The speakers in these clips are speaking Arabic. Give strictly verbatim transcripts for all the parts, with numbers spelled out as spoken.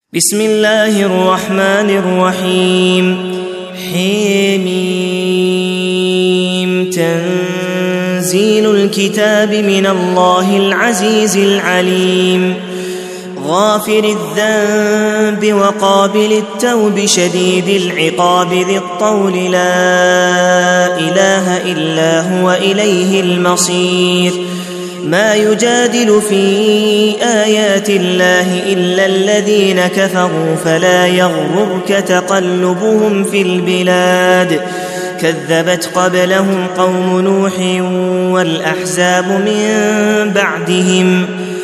بسم الله الرحمن الرحيم. حميم. تنزيل الكتاب من الله العزيز العليم. غافر الذنب وقابل التوب شديد العقاب ذي الطول لا إله إلا هو إليه المصير. ما يجادل في آيات الله إلا الذين كفروا فلا يغررك تقلبهم في البلاد. كذبت قبلهم قوم نوح والأحزاب من بعدهم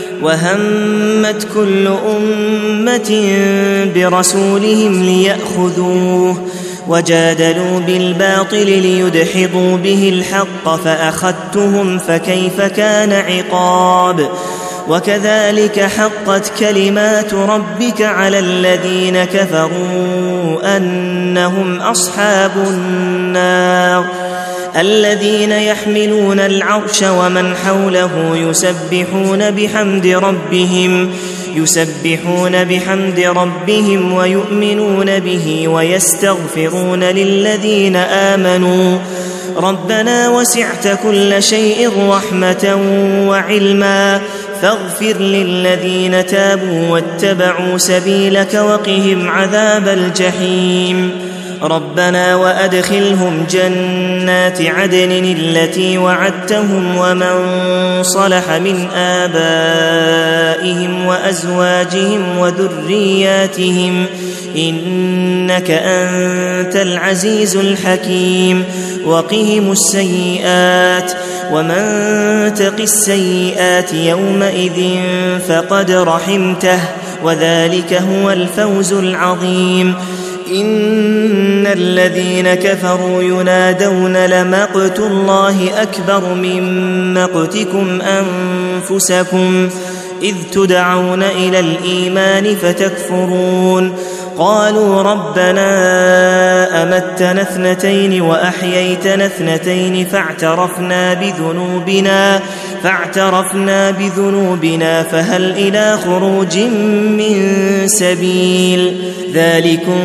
وهمت كل أمة برسولهم ليأخذوه وجادلوا بالباطل ليدحضوا به الحق فأخذتهم فكيف كان عقاب. وكذلك حقت كلمات ربك على الذين كفروا أنهم أصحاب النار. الذين يحملون العرش ومن حوله يسبحون بحمد ربهم يسبحون بحمد ربهم ويؤمنون به ويستغفرون للذين آمنوا ربنا وسعت كل شيء رحمة وعلما فاغفر للذين تابوا واتبعوا سبيلك وقهم عذاب الجحيم. ربنا وأدخلهم جنات عدن التي وعدتهم ومن صلح من آبائهم وأزواجهم وذرياتهم إنك أنت العزيز الحكيم. وقهم السيئات ومن تق السيئات يومئذ فقد رحمته وذلك هو الفوز العظيم. إن الذين كفروا ينادون لمقت الله أكبر من مقتكم أنفسكم إذ تدعون إلى الإيمان فتكفرون. قالوا ربنا أمتنا اثنتين وأحييتنا اثنتين فاعترفنا بذنوبنا فاعترفنا بذنوبنا فهل إلى خروج من سبيل. ذلكم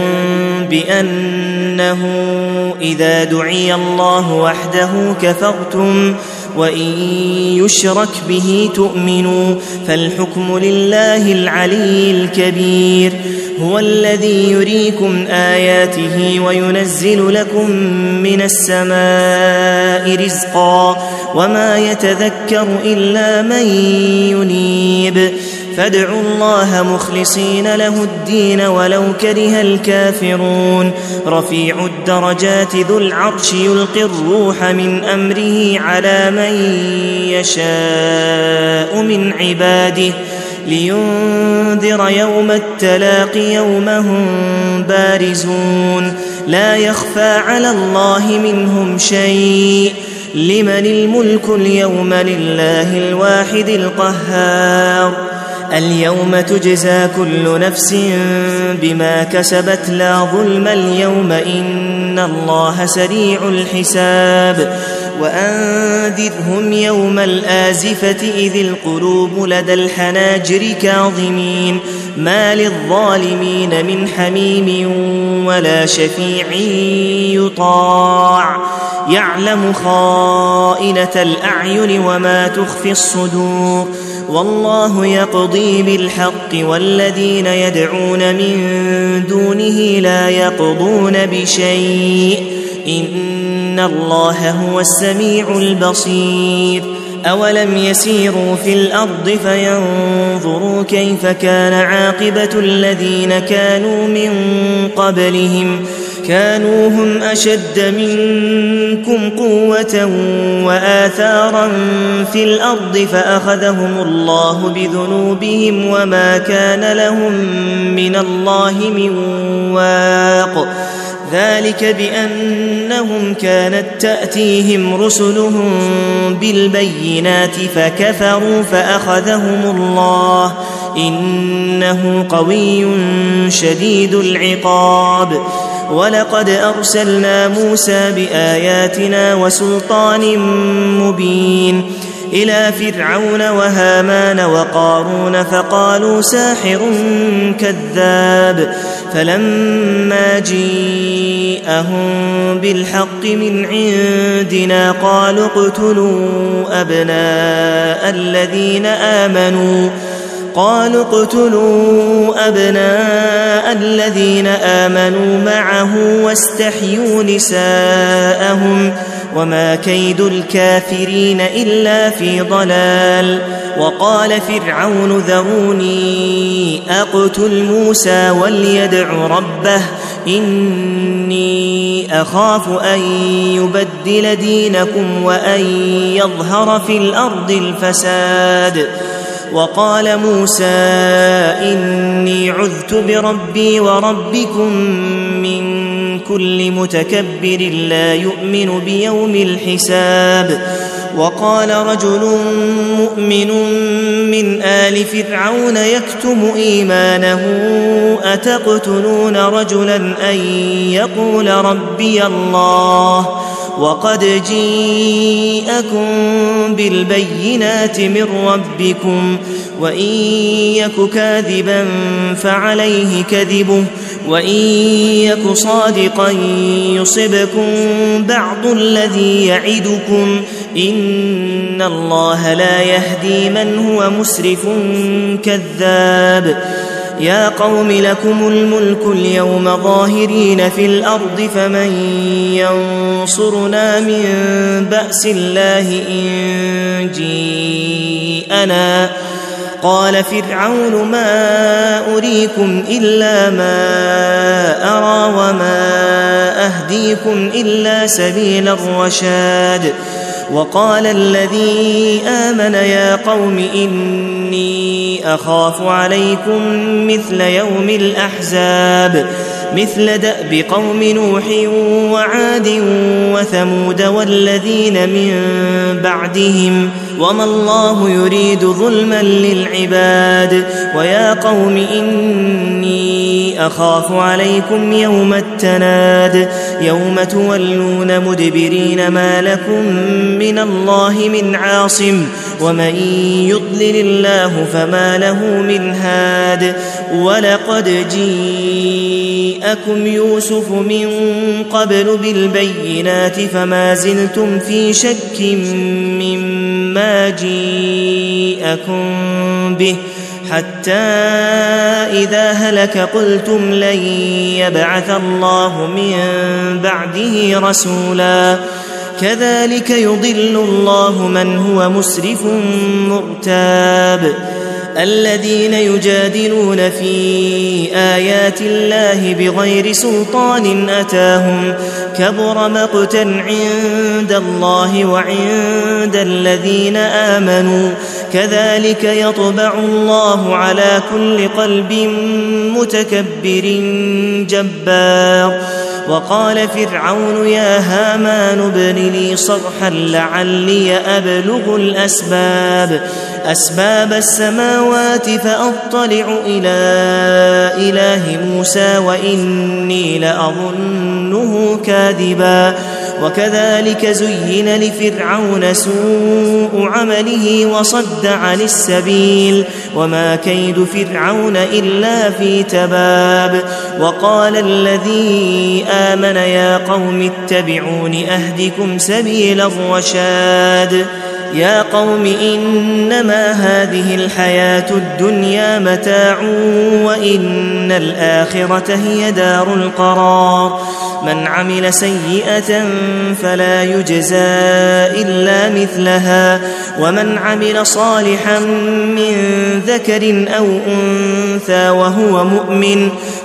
بأنه إذا دعي الله وحده كفرتم وإن يشرك به تؤمنوا فالحكم لله العلي الكبير. هو الذي يريكم آياته وينزل لكم من السماء رزقا وما يتذكر إلا من ينيب. فادعوا الله مخلصين له الدين ولو كره الكافرون. رفيع الدرجات ذو العرش يلقي الروح من أمره على من يشاء من عباده لينذر يوم التلاق يوم هم بارزون لا يخفى على الله منهم شيء. لمن الملك اليوم لله الواحد القهار. اليوم تجزى كل نفس بما كسبت لا ظلم اليوم إن الله سريع الحساب. وأنذرهم يوم الآزفة إذ القلوب لدى الحناجر كاظمين ما للظالمين من حميم ولا شفيع يطاع يعلم خائنة الأعين وما تخفي الصدور. والله يقضي بالحق والذين يدعون من دونه لا يقضون بشيء إن الله هو السميع البصير. أولم يسيروا في الأرض فينظروا كيف كان عاقبة الذين كانوا من قبلهم كانوا هم أشد منكم قوة وآثارا في الأرض فأخذهم الله بذنوبهم وما كان لهم من الله من واق. ذلك بأنهم كانت تأتيهم رسلهم بالبينات فكفروا فأخذهم الله إنه قوي شديد العقاب. ولقد أرسلنا موسى بآياتنا وسلطان مبين إلى فرعون وهامان وقارون فقالوا ساحر كذاب فلما جيءهم بالحق من عندنا قالوا اقتلوا أبناء الذين آمنوا قالوا اقتلوا أبناء الذين آمنوا معه واستحيوا نساءهم وما كيد الكافرين إلا في ضلال. وقال فرعون ذروني أقتل موسى وليدع ربه إني أخاف أن يبدل دينكم وأن يظهر في الأرض الفساد. وقال موسى إني عذت بربي وربكم من كل متكبر لا يؤمن بيوم الحساب. وقال رجل مؤمن من آل فرعون يكتم إيمانه أتقتلون رجلا أن يقول ربي الله وقد جيءكم بالبينات من ربكم وإن يك كاذبا فعليه كذبه وإن يك صادقا يصبكم بعض الذي يعدكم إن الله لا يهدي من هو مسرف كذاب. يا قوم لكم الملك اليوم ظاهرين في الأرض فمن ينصرنا من بأس الله إن جيءنا. قال فرعون ما أريكم إلا ما أرى وما أهديكم إلا سبيل الرشاد. وقال الذي آمن يا قوم إني أخاف عليكم مثل يوم الأحزاب مثل دأب قوم نوح وعاد وثمود والذين من بعدهم وما الله يريد ظلما للعباد. ويا قوم إني أخاف عليكم يوم التناد يوم تولون مدبرين ما لكم من الله من عاصم ومن يضلل الله فما له من هاد. ولقد جيءكم يوسف من قبل بالبينات فما زلتم في شك مما جيءكم به حتى إذا هلك قلتم لن يبعث الله من بعده رسولا. كذلك يضل الله من هو مسرف مرتاب. الذين يجادلون في آيات الله بغير سلطان أتاهم كبر مقتا عند الله وعند الذين آمنوا كذلك يطبع الله على كل قلب متكبر جبار. وقال فرعون يا هامان ابن لي صرحا لعلي أبلغ الأسباب أسباب السماوات فأطلع إلى إله موسى وإني لأظنه كاذبا. وكذلك زين لفرعون سوء عمله وصد عن السبيل وما كيد فرعون إلا في تباب. وقال الذي آمن يا قوم اتبعون أهدكم سبيل الرشاد. يا قوم إنما هذه الحياة الدنيا متاع وإن الآخرة هي دار القرار. من عمل سيئة فلا يجزى إلا مثلها ومن عمل صالحا من ذكر أو أنثى وهو مؤمن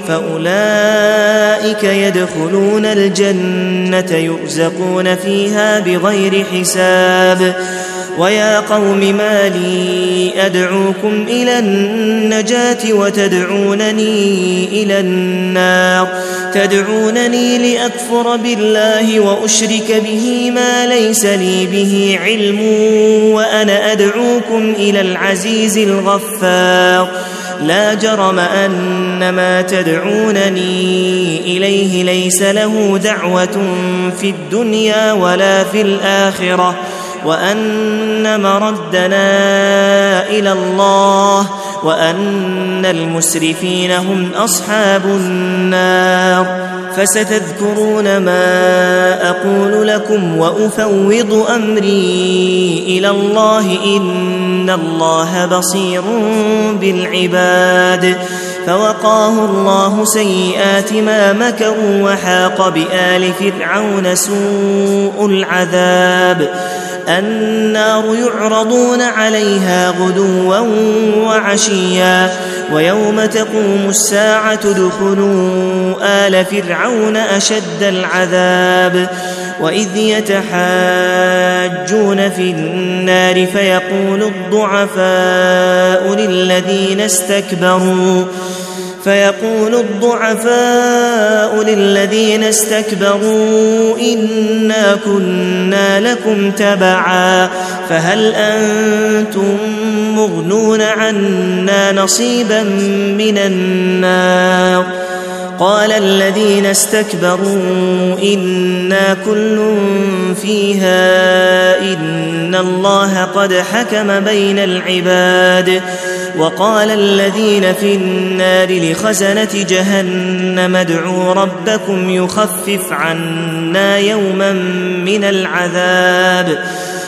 فأولئك يدخلون الجنة يرزقون فيها بغير حساب. ويا قوم ما لي أدعوكم إلى النجاة وتدعونني إلى النار تدعونني لأكفر بالله وأشرك به ما ليس لي به علم وأنا أدعوكم إلى العزيز الغفار. لا جرم أن ما تدعونني إليه ليس له دعوة في الدنيا ولا في الآخرة وأن مردنا إلى الله وأن المسرفين هم أصحاب النار. فستذكرون ما أقول لكم وأفوض أمري إلى الله إن الله بصير بالعباد. فوقاه الله سيئات ما مكروا وحاق بآل فرعون سوء العذاب. النار يعرضون عليها غدوا وعشيا ويوم تقوم الساعة ادخلوا آل فرعون أشد العذاب. وإذ يتحاجون في النار فيقول الضعفاء للذين استكبروا فيقول الضعفاء للذين استكبروا إنا كنا لكم تبعا فهل أنتم مغنون عنا نصيبا من النار. قال الذين استكبروا إنا كل فيها إن الله قد حكم بين العباد. وقال الذين في النار لخزنة جهنم ادعوا ربكم يخفف عنا يوما من العذاب.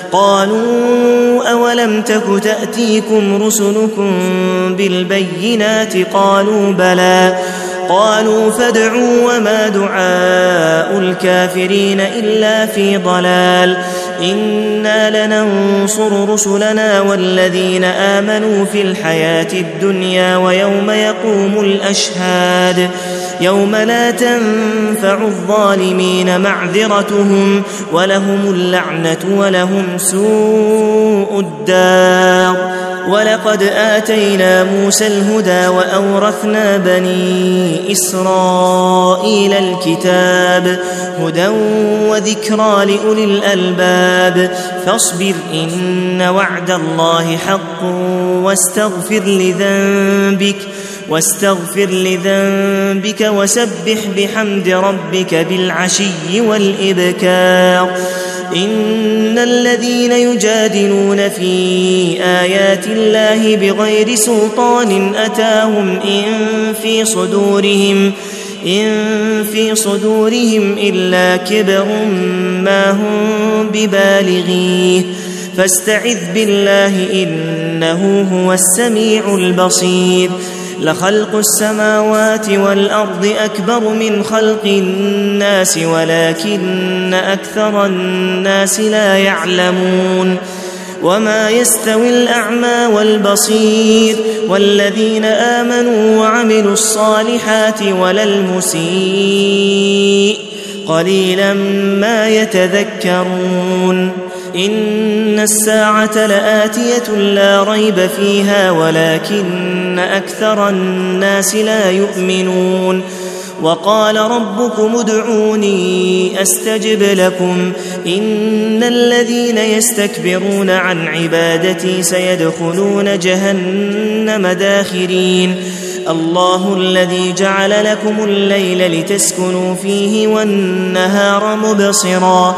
قالوا أولم تك تأتيكم رسلكم بالبينات قالوا بلى قالوا فادعوا وما دعاء الكافرين إلا في ضلال. إنا لننصر رسلنا والذين آمنوا في الحياة الدنيا ويوم يقوم الأشهاد يوم لا تنفع الظالمين معذرتهم ولهم اللعنة ولهم سوء الدار. ولقد آتينا موسى الهدى وأورثنا بني إسرائيل الكتاب هدى وذكرى لأولي الألباب. فاصبر إن وعد الله حق واستغفر لذنبك واستغفر لذنبك وسبح بحمد ربك بالعشي والإبكار. إن الذين يجادلون في آيات الله بغير سلطان أتاهم إن في صدورهم إن في صدورهم إلا كبر ما هم ببالغيه فاستعذ بالله إنه هو السميع البصير. لخلق السماوات والأرض أكبر من خلق الناس ولكن أكثر الناس لا يعلمون. وما يستوي الأعمى والبصير والذين آمنوا وعملوا الصالحات ولا المسيء قليلا ما يتذكرون. إن الساعة لآتية لا ريب فيها ولكن أكثر الناس لا يؤمنون. وقال ربكم ادعوني أستجب لكم إن الذين يستكبرون عن عبادتي سيدخلون جهنم داخرين. الله الذي جعل لكم الليل لتسكنوا فيه والنهار مبصرا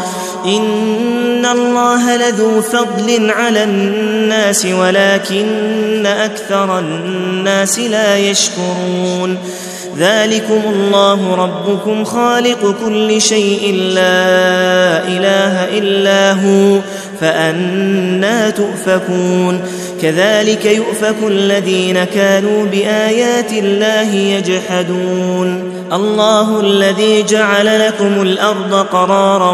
إن الله لذو فضل على الناس ولكن أكثر الناس لا يشكرون. ذلكم الله ربكم خالق كل شيء لا إله إلا هو فأنى تؤفكون. كذلك يؤفك الذين كانوا بآيات الله يجحدون. الله الذي جعل لكم الأرض قرارا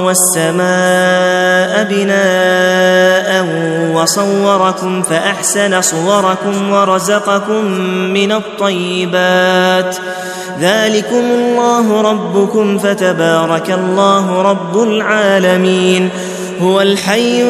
والسماء بناء وصوركم فأحسن صوركم ورزقكم من الطيبات. ذلكم الله ربكم فتبارك الله رب العالمين. هو الحي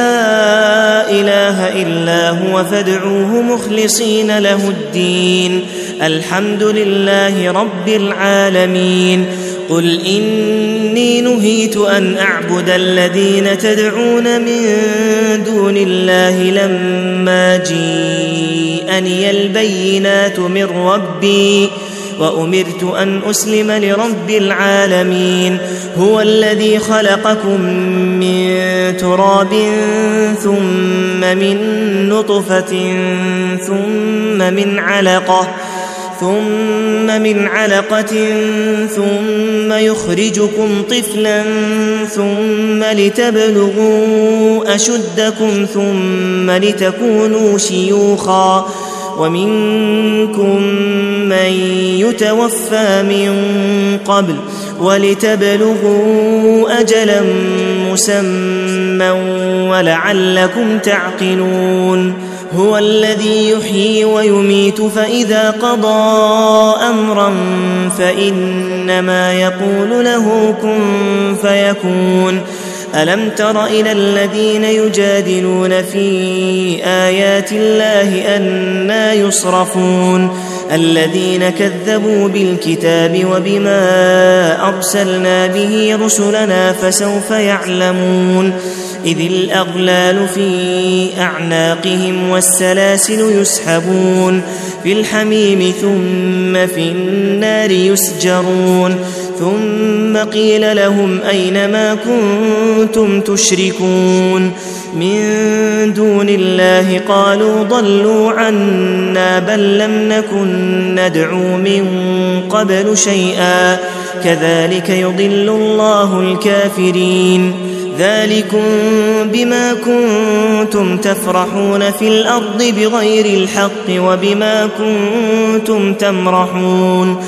لا إله إلا هو فادعوه مخلصين له الدين الحمد لله رب العالمين. قل إني نهيت أن أعبد الذين تدعون من دون الله لما جيءني البينات من ربي وأمرت أن أسلم لرب العالمين هو الذي خلقكم من تراب ثم من نطفة ثم من علقة ثم من علقة ثم يخرجكم طفلا ثم لتبلغوا أشدكم ثم لتكونوا شيوخا ومنكم من يتوفى من قبل ولتبلغوا أجلا مسمى ولعلكم تعقلون هو الذي يحيي ويميت فإذا قضى أمرا فإنما يقول له كن فيكون ألم تر إلى الذين يجادلون في آيات الله أنى يصرفون الذين كذبوا بالكتاب وبما أرسلنا به رسلنا فسوف يعلمون إذ الأغلال في أعناقهم والسلاسل يسحبون في الحميم ثم في النار يسجرون ثم قيل لهم أين ما كنتم تشركون من دون الله قالوا ضلوا عنا بل لم نكن ندعو من قبل شيئا كذلك يضل الله الكافرين ذلكم بما كنتم تفرحون في الأرض بغير الحق وبما كنتم تمرحون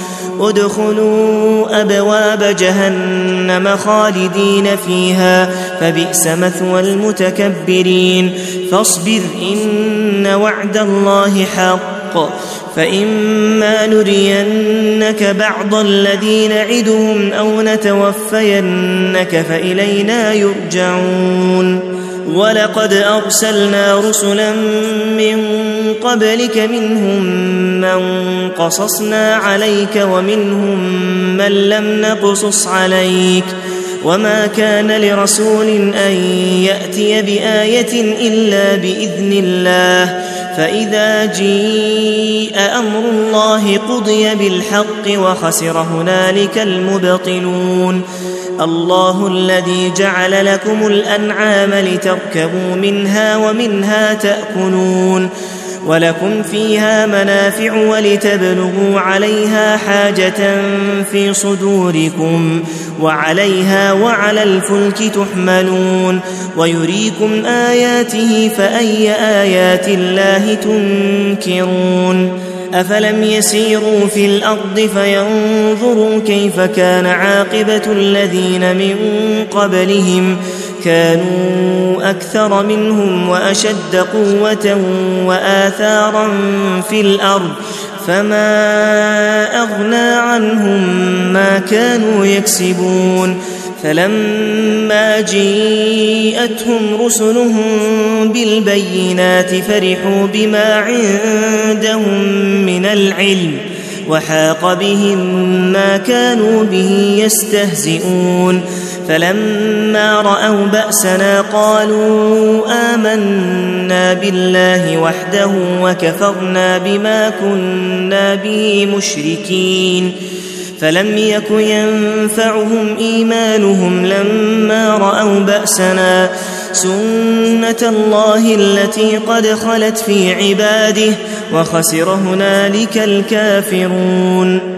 ادخلوا أبواب جهنم خالدين فيها فبئس مثوى المتكبرين فاصبر إن وعد الله حق فإما نرينك بعض الذي نعدهم أو نتوفينك فإلينا يرجعون ولقد أرسلنا رسلا من قبلك منهم من قصصنا عليك ومنهم من لم نقصص عليك وما كان لرسول أن يأتي بآية إلا بإذن الله فإذا جيء أمر الله قضي بالحق وخسر هنالك المبطلون الله الذي جعل لكم الأنعام لتركبوا منها ومنها تأكلون ولكم فيها منافع ولتبلغوا عليها حاجة في صدوركم وعليها وعلى الفلك تحملون ويريكم آياته فأي آيات الله تنكرون أفلم يسيروا في الأرض فينظروا كيف كان عاقبة الذين من قبلهم كانوا أكثر منهم وأشد قوة وآثارا في الأرض فما أغنى عنهم ما كانوا يكسبون فلما جيءتهم رسلهم بالبينات فرحوا بما عندهم من العلم وحاق بهم ما كانوا به يستهزئون فلما رأوا بأسنا قالوا آمنا بالله وحده وكفرنا بما كنا به مشركين فلم يك ينفعهم إيمانهم لما رأوا بأسنا سنة الله التي قد خلت في عباده وخسر هنالك الكافرون